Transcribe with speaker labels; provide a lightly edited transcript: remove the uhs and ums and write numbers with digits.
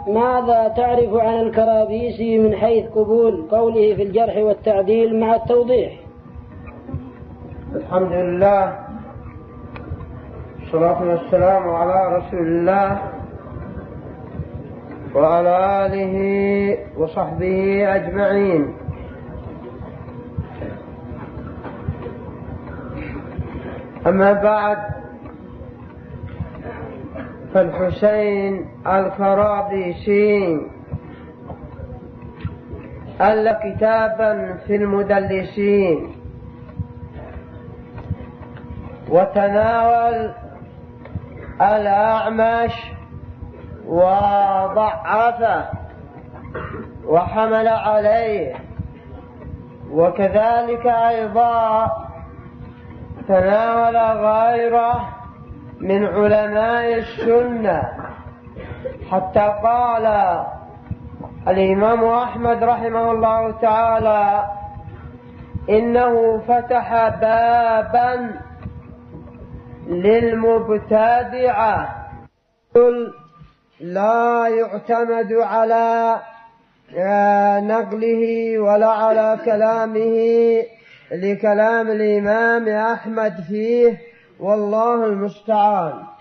Speaker 1: ماذا تعرف عن الكرابيسي من حيث قبول قوله في الجرح والتعديل مع التوضيح؟
Speaker 2: الحمد لله، والصلاة والسلام على رسول الله وعلى آله وصحبه أجمعين. أما بعد، فالحسين الكرابيسي ألف كتابا في المدلسين، وتناول الأعمش وضعفه وحمل عليه، وكذلك أيضا تناول غيره من علماء السنة، حتى قال الإمام أحمد رحمه الله تعالى إنه فتح بابا للمبتدعة لا يعتمد على نقله ولا على كلامه لكلام الإمام أحمد فيه، والله المستعان.